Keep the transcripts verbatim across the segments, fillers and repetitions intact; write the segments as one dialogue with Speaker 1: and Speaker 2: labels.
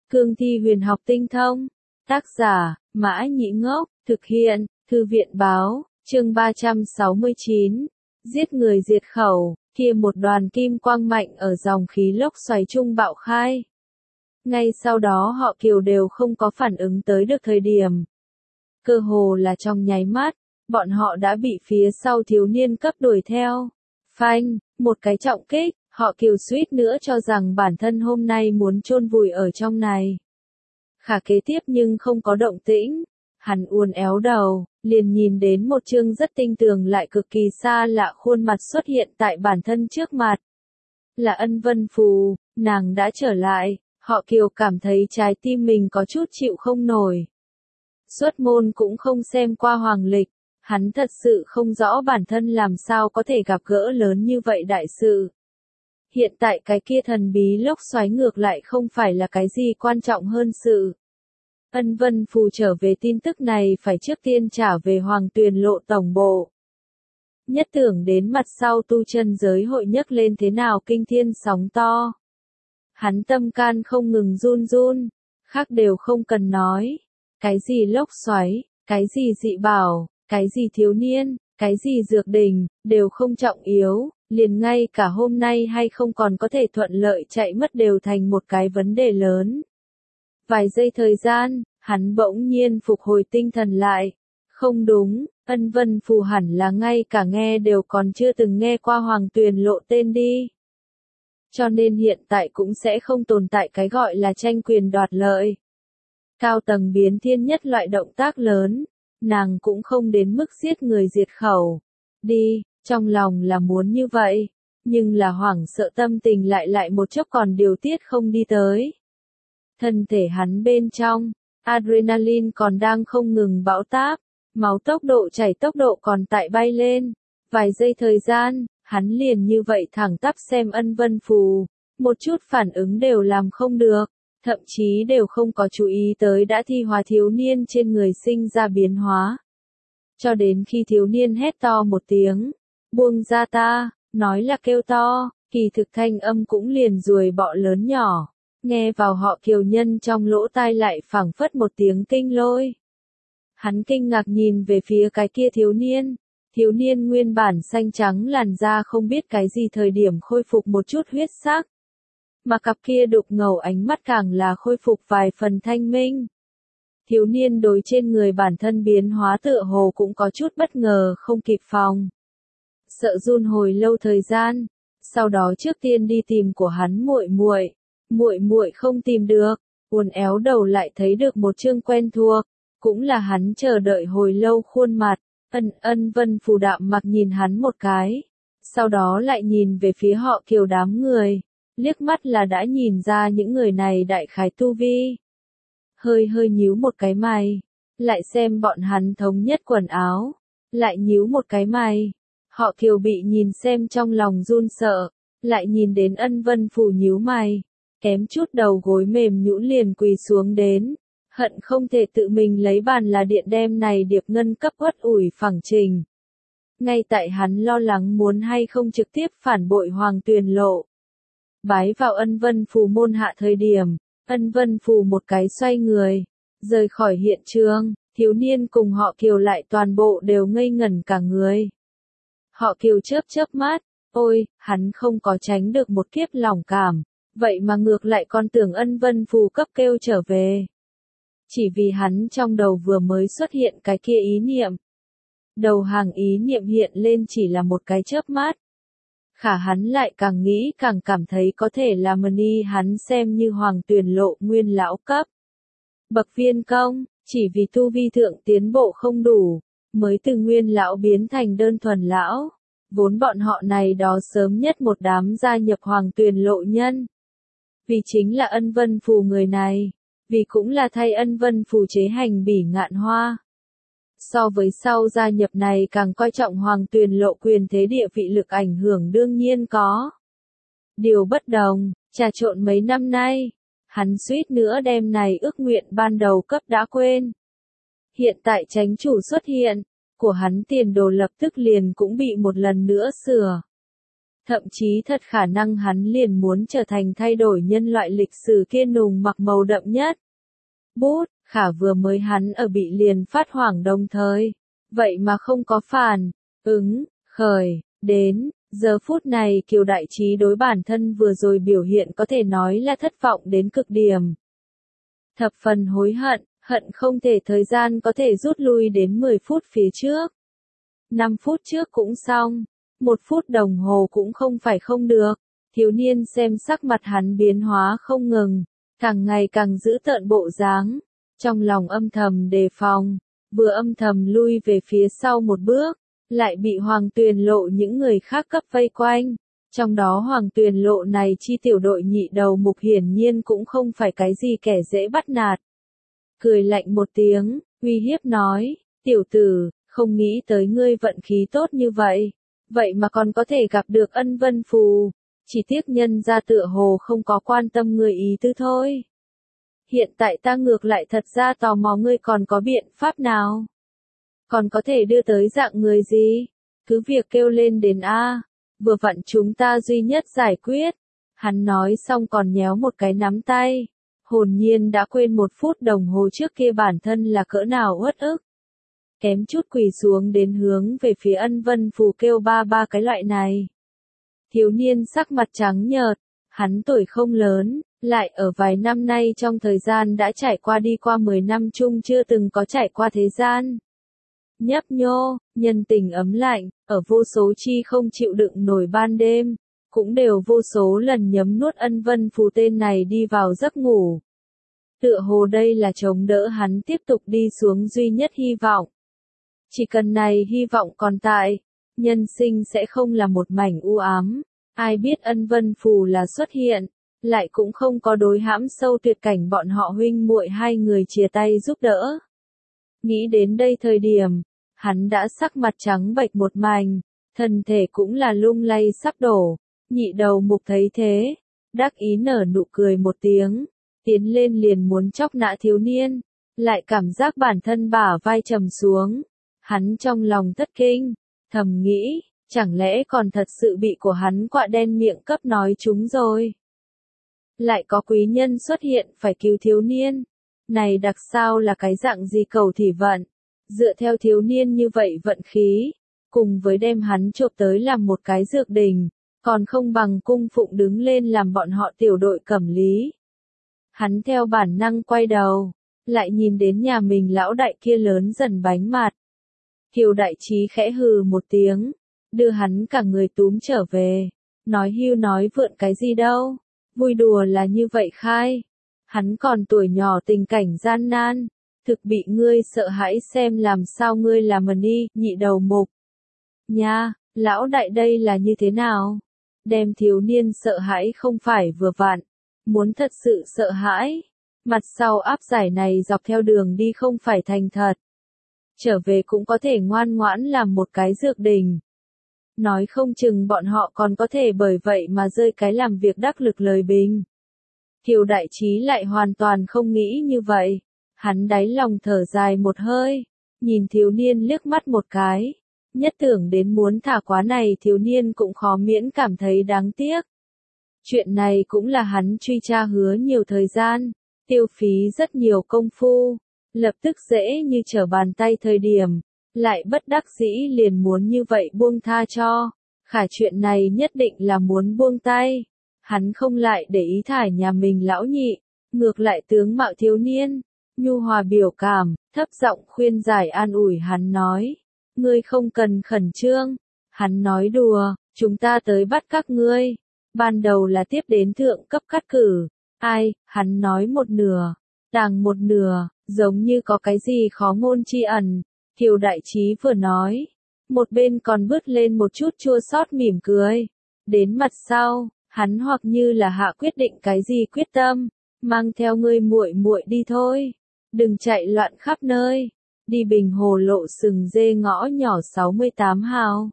Speaker 1: Cương thi huyền học tinh thông. Tác giả, Mã Nhĩ Ngốc, thực hiện, Thư viện báo, chương ba trăm sáu mươi chín. Giết người diệt khẩu, kia một đoàn kim quang mạnh ở dòng khí lốc xoáy trung bạo khai. Ngay sau đó họ Kiều đều không có phản ứng tới được thời điểm. Cơ hồ là trong nháy mắt, bọn họ đã bị phía sau thiếu niên cấp đuổi theo. Phanh, một cái trọng kích, họ Kiều suýt nữa cho rằng bản thân hôm nay muốn chôn vùi ở trong này. Khả kế tiếp nhưng không có động tĩnh, hắn uốn éo đầu, liền nhìn đến một chương rất tinh tường lại cực kỳ xa lạ khuôn mặt xuất hiện tại bản thân trước mặt. Là Ân Vân Phù, nàng đã trở lại, họ Kiều cảm thấy trái tim mình có chút chịu không nổi. Xuất môn cũng không xem qua hoàng lịch, hắn thật sự không rõ bản thân làm sao có thể gặp gỡ lớn như vậy đại sự. Hiện tại cái kia thần bí lốc xoáy ngược lại không phải là cái gì quan trọng hơn sự. Ân Vân Phù trở về tin tức này phải trước tiên trả về Hoàng Tuyền Lộ tổng bộ. Nhất tưởng đến mặt sau tu chân giới hội nhấc lên thế nào kinh thiên sóng to. Hắn tâm can không ngừng run run, khác đều không cần nói. Cái gì lốc xoáy, cái gì dị bảo, cái gì thiếu niên, cái gì dược đình, đều không trọng yếu, liền ngay cả hôm nay hay không còn có thể thuận lợi chạy mất đều thành một cái vấn đề lớn. Vài giây thời gian, hắn bỗng nhiên phục hồi tinh thần lại. Không đúng, Ân Vân Phù hẳn là ngay cả nghe đều còn chưa từng nghe qua Hoàng Tuyền Lộ tên đi. Cho nên hiện tại cũng sẽ không tồn tại cái gọi là tranh quyền đoạt lợi. Cao tầng biến thiên nhất loại động tác lớn, nàng cũng không đến mức giết người diệt khẩu. Đi, trong lòng là muốn như vậy, nhưng là hoảng sợ tâm tình lại lại một chốc còn điều tiết không đi tới. Thân thể hắn bên trong, adrenaline còn đang không ngừng bão táp, máu tốc độ chảy tốc độ còn tại bay lên. Vài giây thời gian, hắn liền như vậy thẳng tắp xem Ân Vân Phù, một chút phản ứng đều làm không được, thậm chí đều không có chú ý tới đã thi hóa thiếu niên trên người sinh ra biến hóa. Cho đến khi thiếu niên hét to một tiếng, buông ra ta, nói là kêu to, kỳ thực thanh âm cũng liền ruồi bọ lớn nhỏ, nghe vào họ Kiều nhân trong lỗ tai lại phảng phất một tiếng kinh lôi. Hắn kinh ngạc nhìn về phía cái kia thiếu niên, thiếu niên nguyên bản xanh trắng làn da không biết cái gì thời điểm khôi phục một chút huyết sắc. Mà cặp kia đục ngầu ánh mắt càng là khôi phục vài phần thanh minh. Thiếu niên đối trên người bản thân biến hóa tựa hồ cũng có chút bất ngờ không kịp phòng. Sợ run hồi lâu thời gian, sau đó trước tiên đi tìm của hắn muội muội, muội muội không tìm được, uốn éo đầu lại thấy được một chương quen thuộc, cũng là hắn chờ đợi hồi lâu khuôn mặt. Ân Ân Vân Phù đạm mặc nhìn hắn một cái, sau đó lại nhìn về phía họ Kiều đám người, liếc mắt là đã nhìn ra những người này đại khái tu vi. Hơi hơi nhíu một cái mày, lại xem bọn hắn thống nhất quần áo, lại nhíu một cái mày. Họ Kiều bị nhìn xem trong lòng run sợ, lại nhìn đến Ân Vân Phù nhíu mày, kém chút đầu gối mềm nhũn liền quỳ xuống đến, hận không thể tự mình lấy bàn là điện đem này điệp ngân cấp uất ủi phẳng trình. Ngay tại hắn lo lắng muốn hay không trực tiếp phản bội Hoàng Tuyền Lộ. Bái vào Ân Vân Phù môn hạ thời điểm, Ân Vân Phù một cái xoay người, rời khỏi hiện trường, thiếu niên cùng họ Kiều lại toàn bộ đều ngây ngẩn cả người. Họ Kiều chớp chớp mắt, ôi, hắn không có tránh được một kiếp lòng cảm, vậy mà ngược lại còn tưởng Ân Vân Phù cấp kêu trở về. Chỉ vì hắn trong đầu vừa mới xuất hiện cái kia ý niệm. Đầu hàng ý niệm hiện lên chỉ là một cái chớp mắt. Khả hắn lại càng nghĩ càng cảm thấy có thể là Mani hắn xem như Hoàng Tuyền Lộ nguyên lão cấp. Bậc viên công, chỉ vì tu vi thượng tiến bộ không đủ, mới từ nguyên lão biến thành đơn thuần lão. Vốn bọn họ này đó sớm nhất một đám gia nhập Hoàng Tuyền Lộ nhân. Vì chính là Ân Vân Phù người này, vì cũng là thay Ân Vân Phù chế hành bỉ ngạn hoa. So với sau gia nhập này càng coi trọng Hoàng Tuyền Lộ quyền thế địa vị lực ảnh hưởng đương nhiên có. Điều bất đồng, trà trộn mấy năm nay, hắn suýt nữa đem này ước nguyện ban đầu cấp đã quên. Hiện tại chánh chủ xuất hiện, của hắn tiền đồ lập tức liền cũng bị một lần nữa sửa. Thậm chí thật khả năng hắn liền muốn trở thành thay đổi nhân loại lịch sử kia nùng mặc màu đậm nhất. Bút, khả vừa mới hắn ở bị liền phát hoảng đồng thời. Vậy mà không có phản, ứng, khởi, đến, giờ phút này Kiều Đại Trí đối bản thân vừa rồi biểu hiện có thể nói là thất vọng đến cực điểm. Thập phần hối hận, hận không thể thời gian có thể rút lui đến mười phút phía trước. năm phút trước cũng xong, một phút đồng hồ cũng không phải không được. Thiếu niên xem sắc mặt hắn biến hóa không ngừng, càng ngày càng giữ tợn bộ dáng, trong lòng âm thầm đề phòng, vừa âm thầm lui về phía sau một bước, lại bị Hoàng Tuyền Lộ những người khác cấp vây quanh. Trong đó Hoàng Tuyền Lộ này chi tiểu đội nhị đầu mục hiển nhiên cũng không phải cái gì kẻ dễ bắt nạt. Cười lạnh một tiếng, uy hiếp nói, tiểu tử, không nghĩ tới ngươi vận khí tốt như vậy, vậy mà còn có thể gặp được Ân Vân Phù, chỉ tiếc nhân ra tựa hồ không có quan tâm ngươi ý tứ thôi. Hiện tại ta ngược lại thật ra tò mò ngươi còn có biện pháp nào? Còn có thể đưa tới dạng người gì? Cứ việc kêu lên đến A, vừa vặn chúng ta duy nhất giải quyết. Hắn nói xong còn nhéo một cái nắm tay, hồn nhiên đã quên một phút đồng hồ trước kia bản thân là cỡ nào uất ức. Kém chút quỳ xuống đến hướng về phía Ân Vân Phù kêu ba ba cái loại này. Thiếu niên sắc mặt trắng nhợt, hắn tuổi không lớn, lại ở vài năm nay trong thời gian đã trải qua đi qua mười năm chung chưa từng có trải qua thế gian. Nhấp nhô, nhân tình ấm lạnh, ở vô số chi không chịu đựng nổi ban đêm, cũng đều vô số lần nhấm nuốt Ân Vân Phù tên này đi vào giấc ngủ. Tựa hồ đây là chống đỡ hắn tiếp tục đi xuống duy nhất hy vọng. Chỉ cần này hy vọng còn tại, nhân sinh sẽ không là một mảnh u ám. Ai biết Ân Vân Phù là xuất hiện, lại cũng không có đối hãm sâu tuyệt cảnh bọn họ huynh muội hai người chia tay giúp đỡ. Nghĩ đến đây thời điểm, hắn đã sắc mặt trắng bệch một mảnh, thân thể cũng là lung lay sắp đổ. Nhị đầu mục thấy thế, đắc ý nở nụ cười một tiếng, tiến lên liền muốn chọc nã thiếu niên, lại cảm giác bản thân bả vai trầm xuống. Hắn trong lòng thất kinh, thầm nghĩ, chẳng lẽ còn thật sự bị của hắn quạ đen miệng cấp nói chúng rồi. Lại có quý nhân xuất hiện phải cứu thiếu niên. Này đặc sao là cái dạng gì cầu thì vận. Dựa theo thiếu niên như vậy vận khí, cùng với đem hắn chộp tới làm một cái dược đình, còn không bằng cung phụng đứng lên làm bọn họ tiểu đội cẩm lý. Hắn theo bản năng quay đầu, lại nhìn đến nhà mình lão đại kia lớn dần bánh mặt. Kiều Đại Trí khẽ hừ một tiếng, đưa hắn cả người túm trở về, nói hưu nói vượn cái gì đâu, vui đùa là như vậy khai. Hắn còn tuổi nhỏ tình cảnh gian nan, thực bị ngươi sợ hãi xem làm sao ngươi làm mần đi, nhị đầu mục. Nha, lão đại đây là như thế nào? Đem thiếu niên sợ hãi không phải vừa vặn, muốn thật sự sợ hãi. Mặt sau áp giải này dọc theo đường đi không phải thành thật. Trở về cũng có thể ngoan ngoãn làm một cái dược đình. Nói không chừng bọn họ còn có thể bởi vậy mà rơi cái làm việc đắc lực lời bình. Kiều Đại Trí lại hoàn toàn không nghĩ như vậy. Hắn đáy lòng thở dài một hơi, nhìn thiếu niên liếc mắt một cái. Nhất tưởng đến muốn thả quá này thiếu niên cũng khó miễn cảm thấy đáng tiếc. Chuyện này cũng là hắn truy tra hứa nhiều thời gian, tiêu phí rất nhiều công phu, lập tức dễ như trở bàn tay thời điểm, lại bất đắc dĩ liền muốn như vậy buông tha cho. Khả chuyện này nhất định là muốn buông tay. Hắn không lại để ý thải nhà mình lão nhị, ngược lại tướng mạo thiếu niên, nhu hòa biểu cảm, thấp giọng khuyên giải an ủi hắn nói, ngươi không cần khẩn trương. Hắn nói đùa, chúng ta tới bắt các ngươi. Ban đầu là tiếp đến thượng cấp cắt cử. Ai, hắn nói một nửa, tàng một nửa, giống như có cái gì khó ngôn chi ẩn. Kiều Đại Trí vừa nói, một bên còn bứt lên một chút chua xót mỉm cười. Đến mặt sau, hắn hoặc như là hạ quyết định cái gì quyết tâm, mang theo ngươi muội muội đi thôi, đừng chạy loạn khắp nơi, đi Bình Hồ lộ sừng dê ngõ nhỏ sáu mươi tám hào.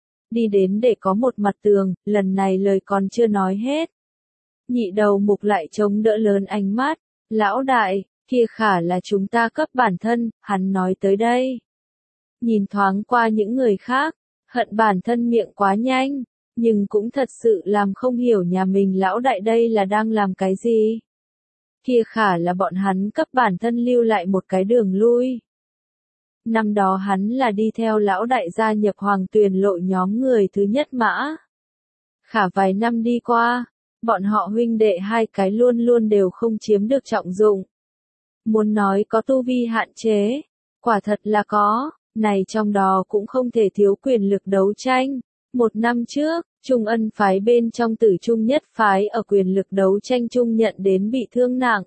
Speaker 1: Đi đến để có một mặt tường, lần này lời còn chưa nói hết. Nhị đầu mục lại chống đỡ lớn ánh mắt, lão đại, kia khả là chúng ta cấp bản thân, hắn nói tới đây. Nhìn thoáng qua những người khác, hận bản thân miệng quá nhanh, nhưng cũng thật sự làm không hiểu nhà mình lão đại đây là đang làm cái gì. Kia khả là bọn hắn cấp bản thân lưu lại một cái đường lui. Năm đó hắn là đi theo lão đại gia nhập Hoàng Tuyền Lộ nhóm người thứ nhất mã. Khả vài năm đi qua, bọn họ huynh đệ hai cái luôn luôn đều không chiếm được trọng dụng. Muốn nói có tu vi hạn chế, quả thật là có, này trong đó cũng không thể thiếu quyền lực đấu tranh. Một năm trước, Trung Ân phái bên trong Tử Trung nhất phái ở quyền lực đấu tranh chung nhận đến bị thương nặng.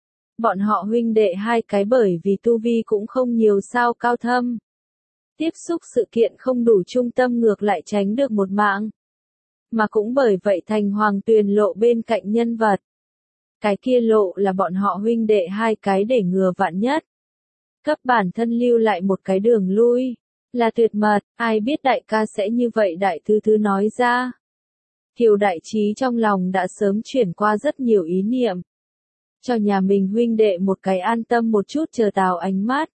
Speaker 1: Bọn họ huynh đệ hai cái bởi vì tu vi cũng không nhiều sao cao thâm. Tiếp xúc sự kiện không đủ trung tâm ngược lại tránh được một mạng. Mà cũng bởi vậy thành Hoàng Tuyền Lộ bên cạnh nhân vật. Cái kia lộ là bọn họ huynh đệ hai cái để ngừa vạn nhất. Cấp bản thân lưu lại một cái đường lui. Là tuyệt mật, ai biết đại ca sẽ như vậy đại thứ thứ nói ra. Kiều Đại Trí trong lòng đã sớm chuyển qua rất nhiều ý niệm. Cho nhà mình huynh đệ một cái an tâm một chút chờ tào ánh mắt.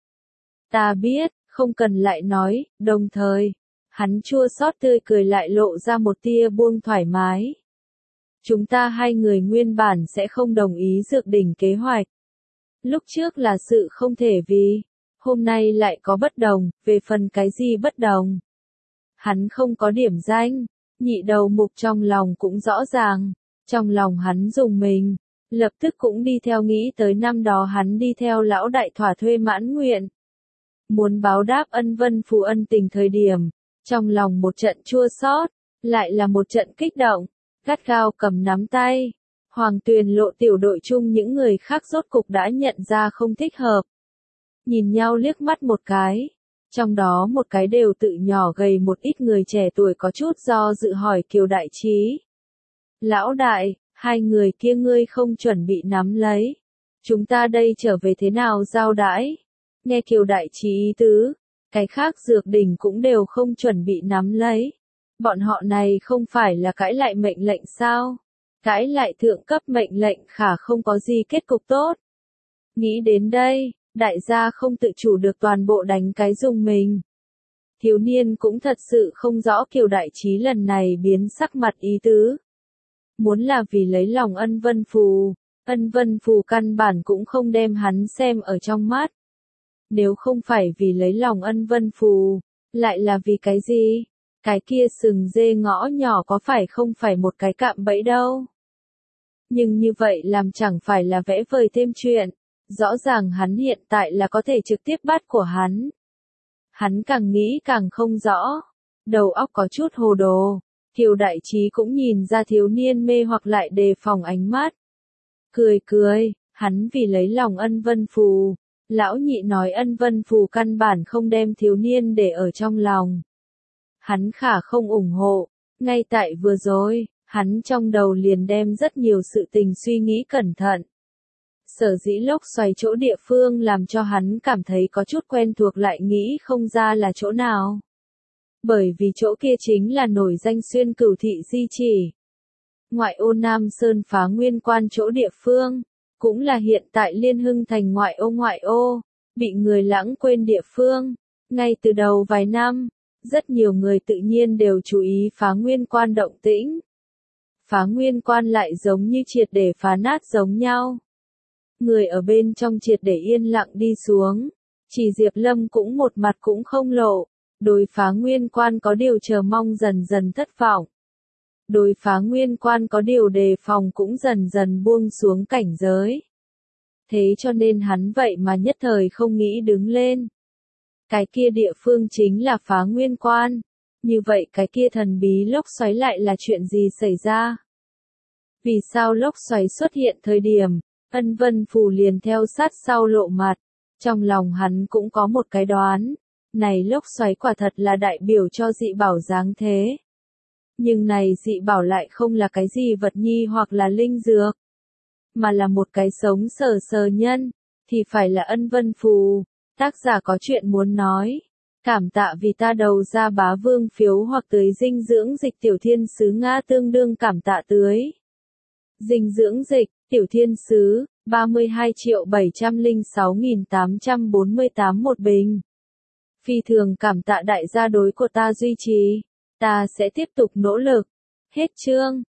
Speaker 1: Ta biết, không cần lại nói, đồng thời, hắn chua xót tươi cười lại lộ ra một tia buông thoải mái. Chúng ta hai người nguyên bản sẽ không đồng ý dược đỉnh kế hoạch. Lúc trước là sự không thể vì, hôm nay lại có bất đồng, về phần cái gì bất đồng. Hắn không có điểm danh, nhị đầu mục trong lòng cũng rõ ràng, trong lòng hắn dùng mình, lập tức cũng đi theo nghĩ tới năm đó hắn đi theo lão đại thỏa thuê mãn nguyện. Muốn báo đáp ân vân phù ân tình thời điểm, trong lòng một trận chua xót, lại là một trận kích động, gắt gao cầm nắm tay. Hoàng Tuyền Lộ tiểu đội chung những người khác rốt cục đã nhận ra không thích hợp. Nhìn nhau liếc mắt một cái, trong đó một cái đều tự nhỏ gầy một ít người trẻ tuổi có chút do dự hỏi Kiều Đại Trí. Lão đại, hai người kia ngươi không chuẩn bị nắm lấy. Chúng ta đây trở về thế nào giao đãi? Nghe Kiều Đại Trí ý tứ, cái khác dược đỉnh cũng đều không chuẩn bị nắm lấy. Bọn họ này không phải là cãi lại mệnh lệnh sao? Cãi lại thượng cấp mệnh lệnh khả không có gì kết cục tốt. Nghĩ đến đây, đại gia không tự chủ được toàn bộ đánh cái dùng mình. Thiếu niên cũng thật sự không rõ Kiều Đại Trí lần này biến sắc mặt ý tứ. Muốn là vì lấy lòng ân vân phù, ân vân phù căn bản cũng không đem hắn xem ở trong mắt. Nếu không phải vì lấy lòng ân vân phù, lại là vì cái gì? Cái kia sừng dê ngõ nhỏ có phải không phải một cái cạm bẫy đâu. Nhưng như vậy làm chẳng phải là vẽ vời thêm chuyện. Rõ ràng hắn hiện tại là có thể trực tiếp bắt của hắn. Hắn càng nghĩ càng không rõ. Đầu óc có chút hồ đồ. Kiều Đại Trí cũng nhìn ra thiếu niên mê hoặc lại đề phòng ánh mắt. Cười cười, hắn vì lấy lòng ân vân phù. Lão nhị nói ân vân phù căn bản không đem thiếu niên để ở trong lòng. Hắn khả không ủng hộ. Ngay tại vừa rồi, hắn trong đầu liền đem rất nhiều sự tình suy nghĩ cẩn thận. Sở dĩ lốc xoáy chỗ địa phương làm cho hắn cảm thấy có chút quen thuộc lại nghĩ không ra là chỗ nào. Bởi vì chỗ kia chính là nổi danh xuyên cửu thị di chỉ. Ngoại ô Nam Sơn Phá Nguyên Quan chỗ địa phương, cũng là hiện tại Liên Hưng thành ngoại ô ngoại ô, bị người lãng quên địa phương. Ngay từ đầu vài năm, rất nhiều người tự nhiên đều chú ý Phá Nguyên Quan động tĩnh. Phá Nguyên Quan lại giống như triệt để phá nát giống nhau. Người ở bên trong triệt để yên lặng đi xuống. Chỉ Diệp Lâm cũng một mặt cũng không lộ. Đối Phá Nguyên Quan có điều chờ mong dần dần thất vọng. Đối Phá Nguyên Quan có điều đề phòng cũng dần dần buông xuống cảnh giới. Thế cho nên hắn vậy mà nhất thời không nghĩ đứng lên. Cái kia địa phương chính là Phá Nguyên Quan. Như vậy cái kia thần bí lốc xoáy lại là chuyện gì xảy ra? Vì sao lốc xoáy xuất hiện thời điểm, ân vân phù liền theo sát sau lộ mặt? Trong lòng hắn cũng có một cái đoán. Này lốc xoáy quả thật là đại biểu cho dị bảo dáng thế. Nhưng này dị bảo lại không là cái gì vật nhi hoặc là linh dược. Mà là một cái sống sờ sờ nhân. Thì phải là ân vân phù. Tác giả có chuyện muốn nói. Cảm tạ vì ta đầu ra bá vương phiếu hoặc tưới dinh dưỡng dịch tiểu thiên sứ Nga tương đương cảm tạ tưới. Dinh dưỡng dịch, tiểu thiên sứ, ba mươi hai triệu bảy trăm lẻ sáu nghìn tám trăm bốn mươi tám một bình. Phi thường cảm tạ đại gia đối của ta duy trì. Ta sẽ tiếp tục nỗ lực. Hết chương.